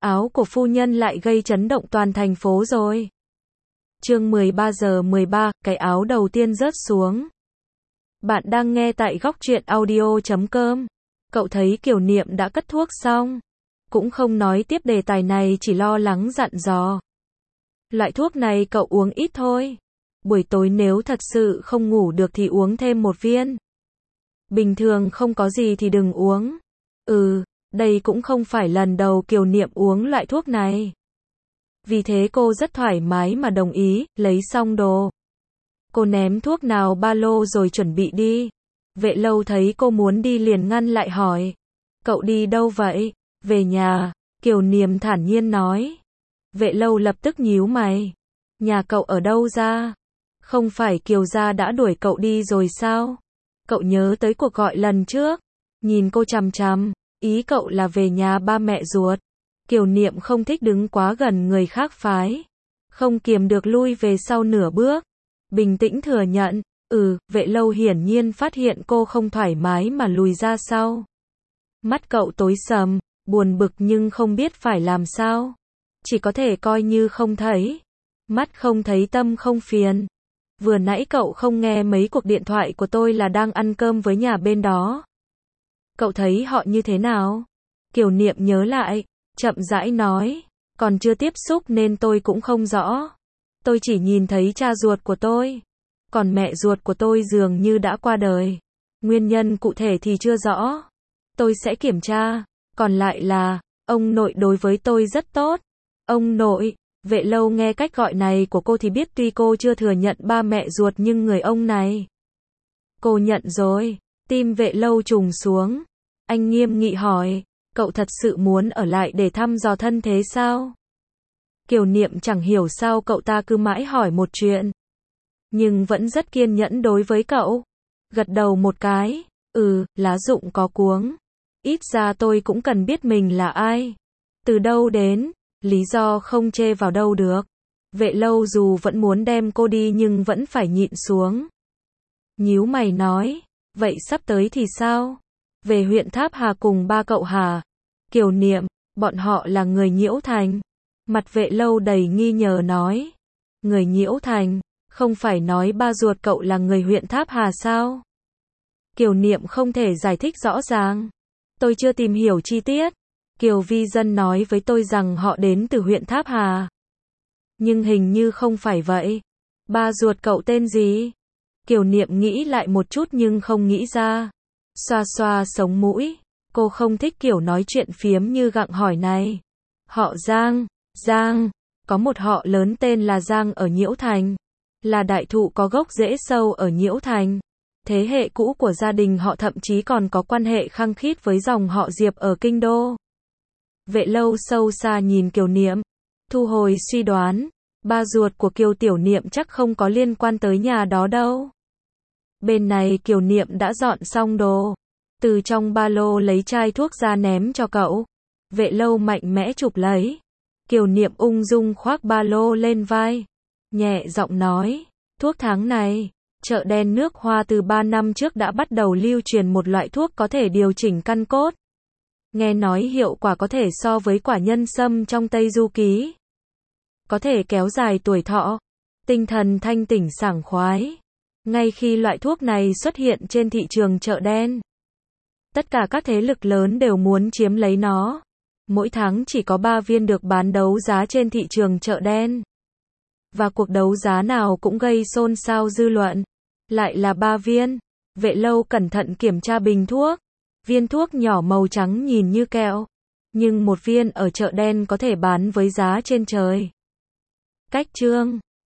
áo của phu nhân lại gây chấn động toàn thành phố rồi. Chương 13 giờ 13, cái áo đầu tiên rớt xuống. Bạn đang nghe tại góc truyện audio.com. Cậu thấy Kiều Niệm đã cất thuốc xong, cũng không nói tiếp đề tài này, chỉ lo lắng dặn dò. Loại thuốc này cậu uống ít thôi. Buổi tối nếu thật sự không ngủ được thì uống thêm một viên. Bình thường không có gì thì đừng uống. Đây cũng không phải lần đầu Kiều Niệm uống loại thuốc này. Vì thế cô rất thoải mái mà đồng ý, lấy xong đồ. Cô ném thuốc nào ba lô rồi chuẩn bị đi. Vệ Lâu thấy cô muốn đi liền ngăn lại hỏi. Cậu đi đâu vậy? Về nhà, Kiều Niệm thản nhiên nói. Vệ Lâu lập tức nhíu mày. Nhà cậu ở đâu ra? Không phải Kiều gia đã đuổi cậu đi rồi sao? Cậu nhớ tới cuộc gọi lần trước. Nhìn cô chằm chằm, ý cậu là về nhà ba mẹ ruột. Kiều Niệm không thích đứng quá gần người khác phái. Không kiềm được lui về sau nửa bước. Bình tĩnh thừa nhận, Vệ Lâu hiển nhiên phát hiện cô không thoải mái mà lùi ra sau. Mắt cậu tối sầm, buồn bực nhưng không biết phải làm sao. Chỉ có thể coi như không thấy. Mắt không thấy tâm không phiền. Vừa nãy cậu không nghe mấy cuộc điện thoại của tôi là đang ăn cơm với nhà bên đó. Cậu thấy họ như thế nào? Kiều Niệm nhớ lại, chậm rãi nói, còn chưa tiếp xúc nên tôi cũng không rõ. Tôi chỉ nhìn thấy cha ruột của tôi. Còn mẹ ruột của tôi dường như đã qua đời. Nguyên nhân cụ thể thì chưa rõ. Tôi sẽ kiểm tra. Còn lại là, ông nội đối với tôi rất tốt. Ông nội, Vệ Lâu nghe cách gọi này của cô thì biết tuy cô chưa thừa nhận ba mẹ ruột nhưng người ông này. Cô nhận rồi, tim Vệ Lâu trùng xuống. Anh nghiêm nghị hỏi, cậu thật sự muốn ở lại để thăm dò thân thế sao? Kiều Niệm chẳng hiểu sao cậu ta cứ mãi hỏi một chuyện. Nhưng vẫn rất kiên nhẫn đối với cậu. Gật đầu một cái, lá rụng có cuống. Ít ra tôi cũng cần biết mình là ai. Từ đâu đến, lý do không chê vào đâu được. Vệ Lâu dù vẫn muốn đem cô đi nhưng vẫn phải nhịn xuống. Nhíu mày nói, vậy sắp tới thì sao? Về huyện Tháp Hà cùng ba cậu hả? Kiều Niệm, bọn họ là người Nhiễu Thành. Mặt Vệ Lâu đầy nghi ngờ nói. Người Nhiễu Thành, không phải nói ba ruột cậu là người huyện Tháp Hà sao? Kiều Niệm không thể giải thích rõ ràng. Tôi chưa tìm hiểu chi tiết. Kiều Vi Dân nói với tôi rằng họ đến từ huyện Tháp Hà. Nhưng hình như không phải vậy. Ba ruột cậu tên gì? Kiều Niệm nghĩ lại một chút nhưng không nghĩ ra. Xoa xoa sống mũi. Cô không thích kiểu nói chuyện phiếm như gặng hỏi này. Họ Giang, có một họ lớn tên là Giang ở Nhiễu Thành. Là đại thụ có gốc rễ sâu ở Nhiễu Thành. Thế hệ cũ của gia đình họ thậm chí còn có quan hệ khăng khít với dòng họ Diệp ở Kinh Đô. Vệ Lâu sâu xa nhìn Kiều Niệm, thu hồi suy đoán, ba ruột của Kiều Tiểu Niệm chắc không có liên quan tới nhà đó đâu. Bên này Kiều Niệm đã dọn xong đồ, từ trong ba lô lấy chai thuốc ra ném cho cậu. Vệ Lâu mạnh mẽ chụp lấy. Kiều Niệm ung dung khoác ba lô lên vai, nhẹ giọng nói, thuốc tháng này, chợ đen nước Hoa từ 3 năm trước đã bắt đầu lưu truyền một loại thuốc có thể điều chỉnh căn cốt. Nghe nói hiệu quả có thể so với quả nhân sâm trong Tây Du Ký. Có thể kéo dài tuổi thọ, tinh thần thanh tỉnh sảng khoái. Ngay khi loại thuốc này xuất hiện trên thị trường chợ đen, tất cả các thế lực lớn đều muốn chiếm lấy nó. Mỗi tháng chỉ có 3 viên được bán đấu giá trên thị trường chợ đen. Và cuộc đấu giá nào cũng gây xôn xao dư luận. Lại là 3 viên. Vệ Lâu cẩn thận kiểm tra bình thuốc. Viên thuốc nhỏ màu trắng nhìn như kẹo. Nhưng một viên ở chợ đen có thể bán với giá trên trời. Cách chương